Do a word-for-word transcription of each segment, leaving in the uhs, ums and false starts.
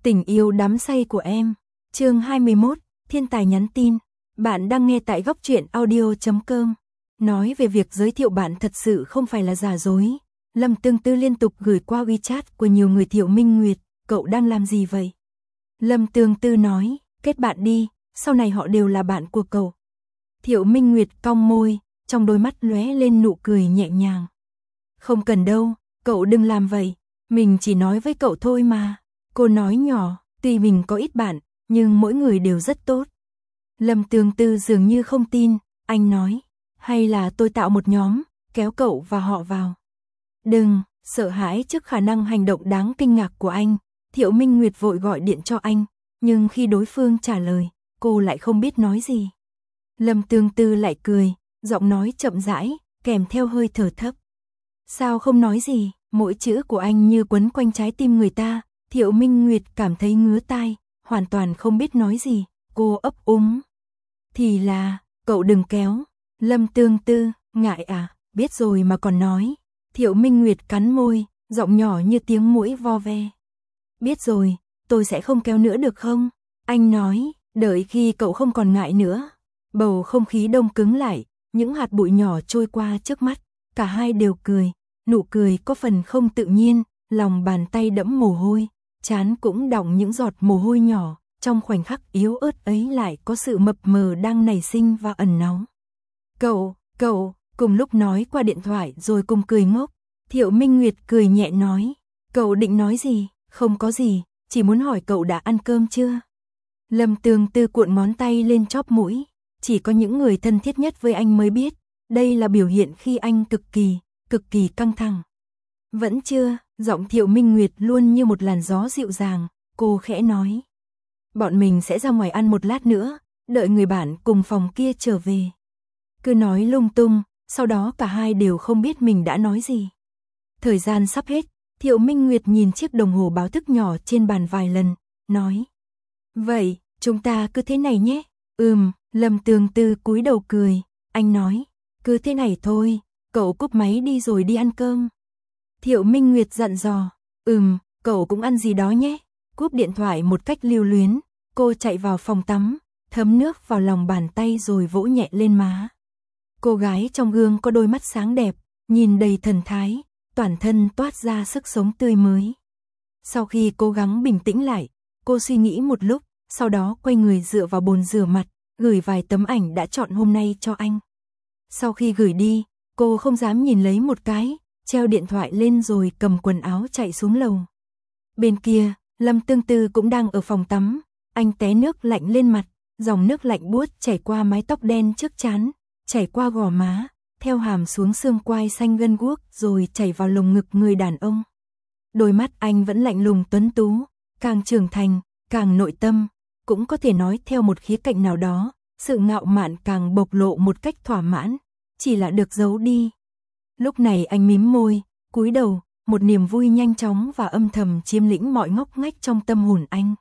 Tình yêu đắm say của em. Chương hai mươi mốt, thiên tài nhắn tin. Bạn đang nghe tại góc truyện audio chấm com. Nói về việc giới thiệu bạn thật sự không phải là giả dối. Lâm Tương Tư liên tục gửi qua WeChat của nhiều người Thiệu Minh Nguyệt, cậu đang làm gì vậy? Lâm Tương Tư nói, kết bạn đi, sau này họ đều là bạn của cậu. Thiệu Minh Nguyệt cong môi, trong đôi mắt lóe lên nụ cười nhẹ nhàng. Không cần đâu, cậu đừng làm vậy, mình chỉ nói với cậu thôi mà. Cô nói nhỏ, tuy mình có ít bạn, nhưng mỗi người đều rất tốt. Lâm Tương Tư dường như không tin, anh nói, hay là tôi tạo một nhóm, kéo cậu và họ vào. Đừng, sợ hãi trước khả năng hành động đáng kinh ngạc của anh, Thiệu Minh Nguyệt vội gọi điện cho anh, nhưng khi đối phương trả lời, cô lại không biết nói gì. Lâm Tương Tư lại cười, giọng nói chậm rãi, kèm theo hơi thở thấp. Sao không nói gì, mỗi chữ của anh như quấn quanh trái tim người ta. Thiệu Minh Nguyệt cảm thấy ngứa tai, hoàn toàn không biết nói gì, cô ấp úng. Thì là, cậu đừng kéo. Lâm Tương Tư, ngại à, biết rồi mà còn nói. Thiệu Minh Nguyệt cắn môi, giọng nhỏ như tiếng muỗi vo ve. Biết rồi, tôi sẽ không kéo nữa được không? Anh nói, đợi khi cậu không còn ngại nữa. Bầu không khí đông cứng lại, những hạt bụi nhỏ trôi qua trước mắt, cả hai đều cười, nụ cười có phần không tự nhiên, lòng bàn tay đẫm mồ hôi. Chán cũng đọng những giọt mồ hôi nhỏ, trong khoảnh khắc yếu ớt ấy lại có sự mập mờ đang nảy sinh và ẩn náu. Cậu, cậu, cùng lúc nói qua điện thoại rồi cùng cười ngốc. Thiệu Minh Nguyệt cười nhẹ nói, cậu định nói gì? Không có gì, chỉ muốn hỏi cậu đã ăn cơm chưa? Lâm Tương Tư cuộn ngón tay lên chóp mũi, chỉ có những người thân thiết nhất với anh mới biết, đây là biểu hiện khi anh cực kỳ, cực kỳ căng thẳng. Vẫn chưa, giọng Thiệu Minh Nguyệt luôn như một làn gió dịu dàng, cô khẽ nói. Bọn mình sẽ ra ngoài ăn một lát nữa, đợi người bạn cùng phòng kia trở về. Cứ nói lung tung, sau đó cả hai đều không biết mình đã nói gì. Thời gian sắp hết, Thiệu Minh Nguyệt nhìn chiếc đồng hồ báo thức nhỏ trên bàn vài lần, nói. Vậy, chúng ta cứ thế này nhé. Ừm, Lâm Tương Tư cúi đầu cười, anh nói. Cứ thế này thôi, cậu cúp máy đi rồi đi ăn cơm. Thiệu Minh Nguyệt dặn dò, ừm, cậu cũng ăn gì đó nhé. Cúp điện thoại một cách lưu luyến, cô chạy vào phòng tắm, thấm nước vào lòng bàn tay rồi vỗ nhẹ lên má. Cô gái trong gương có đôi mắt sáng đẹp, nhìn đầy thần thái, toàn thân toát ra sức sống tươi mới. Sau khi cố gắng bình tĩnh lại, cô suy nghĩ một lúc, sau đó quay người dựa vào bồn rửa mặt, gửi vài tấm ảnh đã chọn hôm nay cho anh. Sau khi gửi đi, cô không dám nhìn lấy một cái, treo điện thoại lên rồi cầm quần áo chạy xuống lầu. Bên kia, Lâm Tương Tư cũng đang ở phòng tắm, anh té nước lạnh lên mặt, dòng nước lạnh buốt chảy qua mái tóc đen trước trán, chảy qua gò má, theo hàm xuống xương quai xanh gân guốc rồi chảy vào lồng ngực người đàn ông. Đôi mắt anh vẫn lạnh lùng tuấn tú, càng trưởng thành, càng nội tâm, cũng có thể nói theo một khía cạnh nào đó, sự ngạo mạn càng bộc lộ một cách thỏa mãn, chỉ là được giấu đi. Lúc này anh mím môi, cúi đầu, một niềm vui nhanh chóng và âm thầm chiếm lĩnh mọi ngóc ngách trong tâm hồn anh.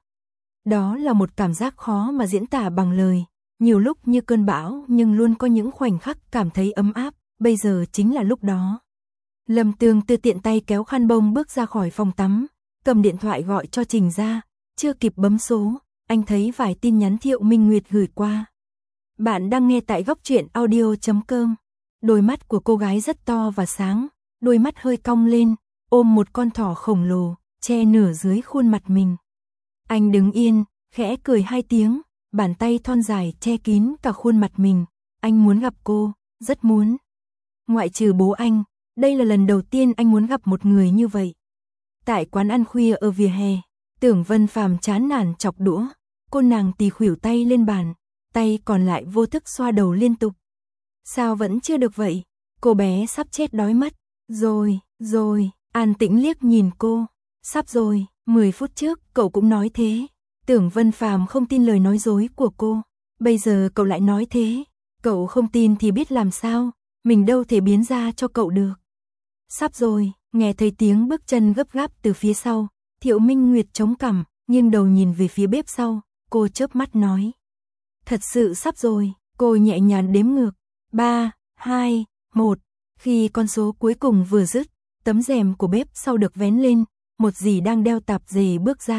Đó là một cảm giác khó mà diễn tả bằng lời, nhiều lúc như cơn bão nhưng luôn có những khoảnh khắc cảm thấy ấm áp, bây giờ chính là lúc đó. Lâm Tương Tư tiện tay kéo khăn bông bước ra khỏi phòng tắm, cầm điện thoại gọi cho Trình Gia, chưa kịp bấm số, anh thấy vài tin nhắn Thiệu Minh Nguyệt gửi qua. Bạn đang nghe tại góc truyện audio chấm com. Đôi mắt của cô gái rất to và sáng, đôi mắt hơi cong lên, ôm một con thỏ khổng lồ, che nửa dưới khuôn mặt mình. Anh đứng yên, khẽ cười hai tiếng, bàn tay thon dài che kín cả khuôn mặt mình. Anh muốn gặp cô, rất muốn. Ngoại trừ bố anh, đây là lần đầu tiên anh muốn gặp một người như vậy. Tại quán ăn khuya ở vỉa hè, Tưởng Vân Phàm chán nản chọc đũa, cô nàng tì khuỷu tay lên bàn, tay còn lại vô thức xoa đầu liên tục. Sao vẫn chưa được vậy? Cô bé sắp chết đói mất. Rồi, rồi, An Tĩnh liếc nhìn cô. Sắp rồi, mười phút trước cậu cũng nói thế. Tưởng Vân Phàm không tin lời nói dối của cô. Bây giờ cậu lại nói thế. Cậu không tin thì biết làm sao, mình đâu thể biến ra cho cậu được. Sắp rồi, nghe thấy tiếng bước chân gấp gáp từ phía sau. Thiệu Minh Nguyệt chống cằm, nghiêng đầu nhìn về phía bếp sau. Cô chớp mắt nói. Thật sự sắp rồi, cô nhẹ nhàng đếm ngược. ba, hai, một. Khi con số cuối cùng vừa dứt, tấm rèm của bếp sau được vén lên, một dì đang đeo tạp dề bước ra,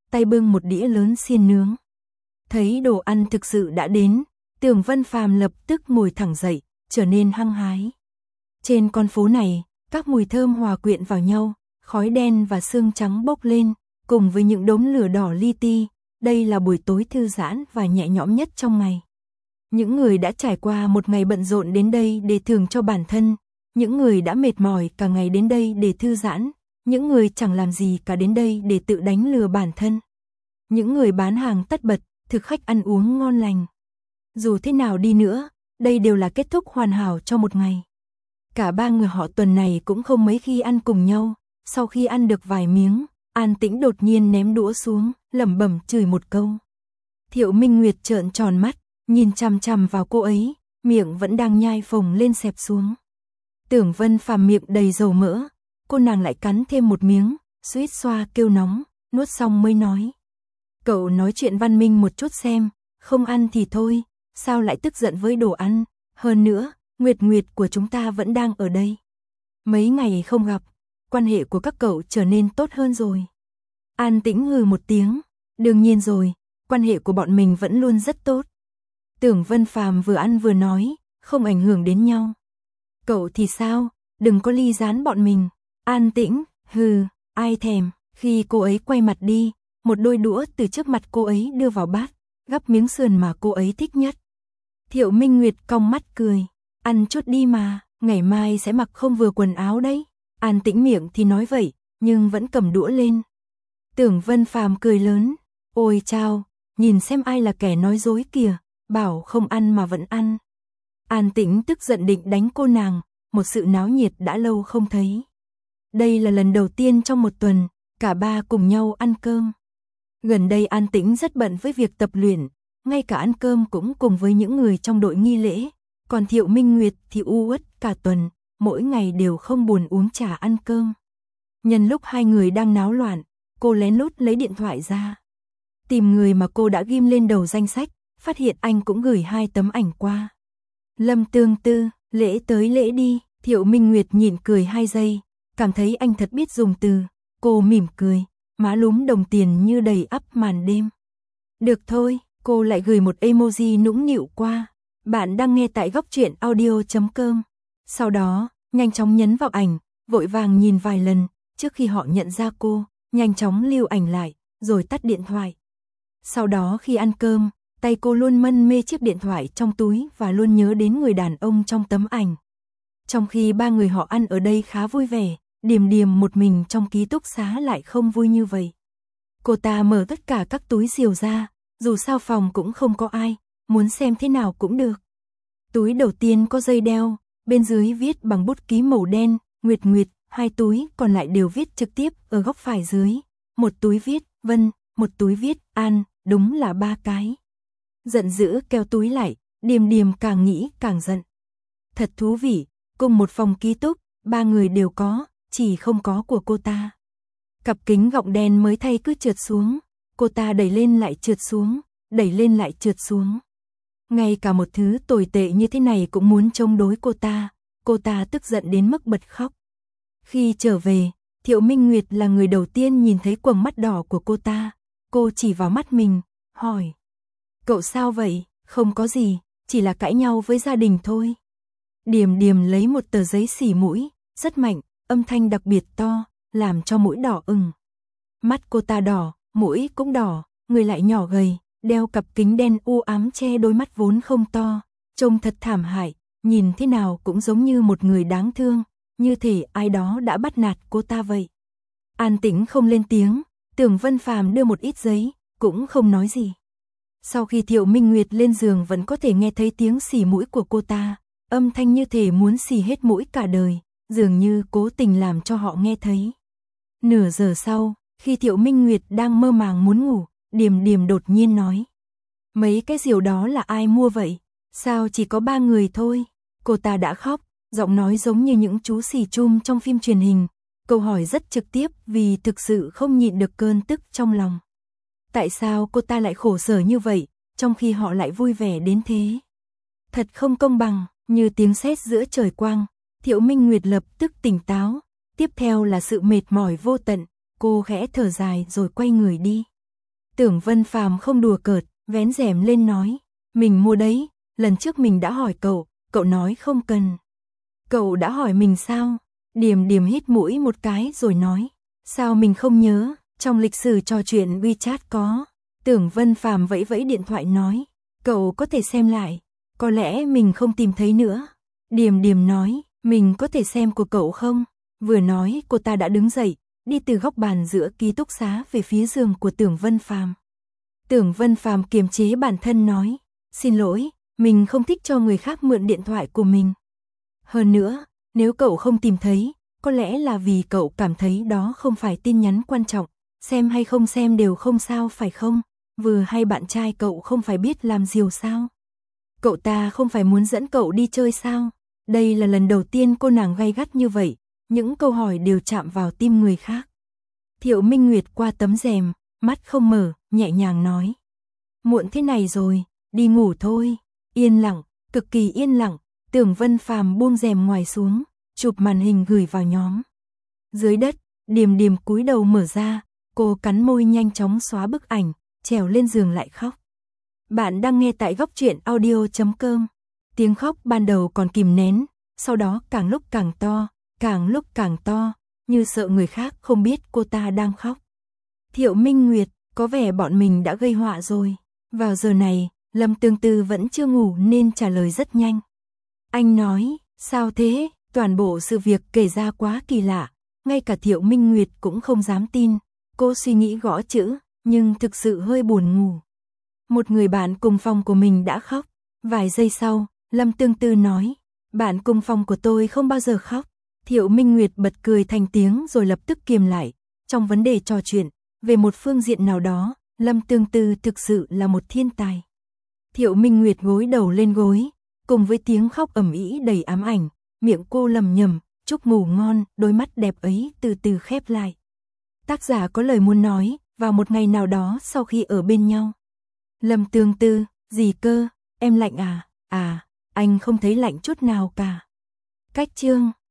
tay bưng một đĩa lớn xiên nướng. Thấy đồ ăn thực sự đã đến, Tưởng Vân Phàm lập tức ngồi thẳng dậy, trở nên hăng hái. Trên con phố này, các mùi thơm hòa quyện vào nhau, khói đen và sương trắng bốc lên, cùng với những đốm lửa đỏ li ti, đây là buổi tối thư giãn và nhẹ nhõm nhất trong ngày. Những người đã trải qua một ngày bận rộn đến đây để thưởng cho bản thân, những người đã mệt mỏi cả ngày đến đây để thư giãn, những người chẳng làm gì cả đến đây để tự đánh lừa bản thân. Những người bán hàng tất bật, thực khách ăn uống ngon lành. Dù thế nào đi nữa, đây đều là kết thúc hoàn hảo cho một ngày. Cả ba người họ Tuần này cũng không mấy khi ăn cùng nhau, sau khi ăn được vài miếng, An Tĩnh đột nhiên ném đũa xuống, lẩm bẩm chửi một câu. Thiệu Minh Nguyệt trợn tròn mắt, nhìn chằm chằm vào cô ấy, miệng vẫn đang nhai phồng lên xẹp xuống. Tưởng Vân Phàm miệng đầy dầu mỡ, cô nàng lại cắn thêm một miếng, suýt xoa kêu nóng, nuốt xong mới nói. Cậu nói chuyện văn minh một chút xem, không ăn thì thôi, sao lại tức giận với đồ ăn, hơn nữa, Nguyệt Nguyệt của chúng ta vẫn đang ở đây. Mấy ngày không gặp, quan hệ của các cậu trở nên tốt hơn rồi. An Tĩnh hừ một tiếng, đương nhiên rồi, quan hệ của bọn mình vẫn luôn rất tốt. Tưởng Vân Phàm vừa ăn vừa nói, không ảnh hưởng đến nhau. Cậu thì sao, đừng có ly gián bọn mình. An Tĩnh, hừ, ai thèm. Khi cô ấy quay mặt đi, một đôi đũa từ trước mặt cô ấy đưa vào bát, gắp miếng sườn mà cô ấy thích nhất. Thiệu Minh Nguyệt cong mắt cười, ăn chút đi mà, ngày mai sẽ mặc không vừa quần áo đấy. An Tĩnh miệng thì nói vậy, nhưng vẫn cầm đũa lên. Tưởng Vân Phàm cười lớn, ôi chao, nhìn xem ai là kẻ nói dối kìa, bảo không ăn mà vẫn ăn. An Tĩnh tức giận định đánh cô nàng, một sự náo nhiệt đã lâu không thấy. Đây là lần đầu tiên trong một tuần, cả ba cùng nhau ăn cơm. Gần đây An Tĩnh rất bận với việc tập luyện, ngay cả ăn cơm cũng cùng với những người trong đội nghi lễ, còn Thiệu Minh Nguyệt thì u uất cả tuần, mỗi ngày đều không buồn uống trà ăn cơm. Nhân lúc hai người đang náo loạn, cô lén lút lấy điện thoại ra. Tìm người mà cô đã ghim lên đầu danh sách, phát hiện anh cũng gửi hai tấm ảnh qua. Lâm Tương Tư, lễ tới lễ đi, Thiệu Minh Nguyệt nhìn cười hai giây, cảm thấy anh thật biết dùng từ, cô mỉm cười, má lúm đồng tiền như đầy ắp màn đêm. Được thôi, cô lại gửi một emoji nũng nịu qua, bạn đang nghe tại góc truyện audio chấm com. Sau đó, nhanh chóng nhấn vào ảnh, vội vàng nhìn vài lần, trước khi họ nhận ra cô, nhanh chóng lưu ảnh lại, rồi tắt điện thoại. Sau đó khi ăn cơm, tay cô luôn mân mê chiếc điện thoại trong túi và luôn nhớ đến người đàn ông trong tấm ảnh. Trong khi ba người họ ăn ở đây khá vui vẻ, Điềm Điềm một mình trong ký túc xá lại không vui như vậy. Cô ta mở tất cả các túi diều ra, dù sao phòng cũng không có ai, muốn xem thế nào cũng được. Túi đầu tiên có dây đeo, bên dưới viết bằng bút ký màu đen, Nguyệt Nguyệt, hai túi còn lại đều viết trực tiếp ở góc phải dưới. Một túi viết Vân, một túi viết An, đúng là ba cái. Giận dữ kéo túi lại, Điềm Điềm càng nghĩ càng giận. Thật thú vị, cùng một phòng ký túc, ba người đều có, chỉ không có của cô ta. Cặp kính gọng đen mới thay cứ trượt xuống, cô ta đẩy lên lại trượt xuống, đẩy lên lại trượt xuống. Ngay cả một thứ tồi tệ như thế này cũng muốn chống đối cô ta, cô ta tức giận đến mức bật khóc. Khi trở về, Thiệu Minh Nguyệt là người đầu tiên nhìn thấy quầng mắt đỏ của cô ta, cô chỉ vào mắt mình, hỏi. Cậu sao vậy? Không có gì, chỉ là cãi nhau với gia đình thôi. Điềm Điềm lấy một tờ giấy xỉ mũi, rất mạnh, âm thanh đặc biệt to, làm cho mũi đỏ ửng. Mắt cô ta đỏ, mũi cũng đỏ, người lại nhỏ gầy, đeo cặp kính đen u ám che đôi mắt vốn không to, trông thật thảm hại, nhìn thế nào cũng giống như một người đáng thương, như thể ai đó đã bắt nạt cô ta vậy. An Tĩnh không lên tiếng, Tưởng Vân Phàm đưa một ít giấy, cũng không nói gì. Sau khi Thiệu Minh Nguyệt lên giường vẫn có thể nghe thấy tiếng xì mũi của cô ta, âm thanh như thể muốn xì hết mũi cả đời, dường như cố tình làm cho họ nghe thấy. Nửa giờ sau, khi Thiệu Minh Nguyệt đang mơ màng muốn ngủ, Điềm Điềm đột nhiên nói. Mấy cái diều đó là ai mua vậy? Sao chỉ có ba người thôi? Cô ta đã khóc, giọng nói giống như những chú xì chum trong phim truyền hình. Câu hỏi rất trực tiếp vì thực sự không nhịn được cơn tức trong lòng. Tại sao cô ta lại khổ sở như vậy, trong khi họ lại vui vẻ đến thế? Thật không công bằng, như tiếng sét giữa trời quang, Thiệu Minh Nguyệt lập tức tỉnh táo, tiếp theo là sự mệt mỏi vô tận, cô khẽ thở dài rồi quay người đi. Tưởng Vân Phàm không đùa cợt, vén rèm lên nói, mình mua đấy, lần trước mình đã hỏi cậu, cậu nói không cần. Cậu đã hỏi mình sao? Điềm Điềm hít mũi một cái rồi nói, sao mình không nhớ, trong lịch sử trò chuyện WeChat có. Tưởng Vân Phàm vẫy vẫy điện thoại nói, cậu có thể xem lại, có lẽ mình không tìm thấy nữa. Điềm Điềm nói, mình có thể xem của cậu không? Vừa nói cô ta đã đứng dậy, đi từ góc bàn giữa ký túc xá về phía giường của Tưởng Vân Phàm. Tưởng Vân Phàm kiềm chế bản thân nói, xin lỗi, mình không thích cho người khác mượn điện thoại của mình. Hơn nữa, nếu cậu không tìm thấy, có lẽ là vì cậu cảm thấy đó không phải tin nhắn quan trọng, xem hay không xem đều không sao phải không? Vừa hay bạn trai cậu không phải biết làm diều sao? Cậu ta không phải muốn dẫn cậu đi chơi sao? Đây là lần đầu tiên cô nàng gay gắt như vậy, những câu hỏi đều chạm vào tim người khác. Thiệu Minh Nguyệt qua tấm rèm, mắt không mở, nhẹ nhàng nói. Muộn thế này rồi, đi ngủ thôi. Yên lặng, cực kỳ yên lặng, Tưởng Vân Phàm buông rèm ngoài xuống, chụp màn hình gửi vào nhóm. Dưới đất, Điềm Điềm cúi đầu mở ra, cô cắn môi nhanh chóng xóa bức ảnh, trèo lên giường lại khóc. Bạn đang nghe tại góc truyện audio chấm com. Tiếng khóc ban đầu còn kìm nén, sau đó càng lúc càng to, càng lúc càng to, như sợ người khác không biết cô ta đang khóc. Thiệu Minh Nguyệt, có vẻ bọn mình đã gây họa rồi. Vào giờ này, Lâm Tương Tư vẫn chưa ngủ nên trả lời rất nhanh. Anh nói, sao thế, toàn bộ sự việc kể ra quá kỳ lạ, ngay cả Thiệu Minh Nguyệt cũng không dám tin. Cô suy nghĩ gõ chữ, nhưng thực sự hơi buồn ngủ. Một người bạn cùng phòng của mình đã khóc. Vài giây sau, Lâm Tương Tư nói, bạn cùng phòng của tôi không bao giờ khóc. Thiệu Minh Nguyệt bật cười thành tiếng rồi lập tức kiềm lại. Trong vấn đề trò chuyện, về một phương diện nào đó, Lâm Tương Tư thực sự là một thiên tài. Thiệu Minh Nguyệt gối đầu lên gối, cùng với tiếng khóc ầm ĩ đầy ám ảnh, miệng cô lầm nhầm, chúc ngủ ngon, đôi mắt đẹp ấy từ từ khép lại. Tác giả có lời muốn nói, vào một ngày nào đó sau khi ở bên nhau. Lâm Tương Tư, gì cơ, em lạnh à? À, anh không thấy lạnh chút nào cả. Cách chương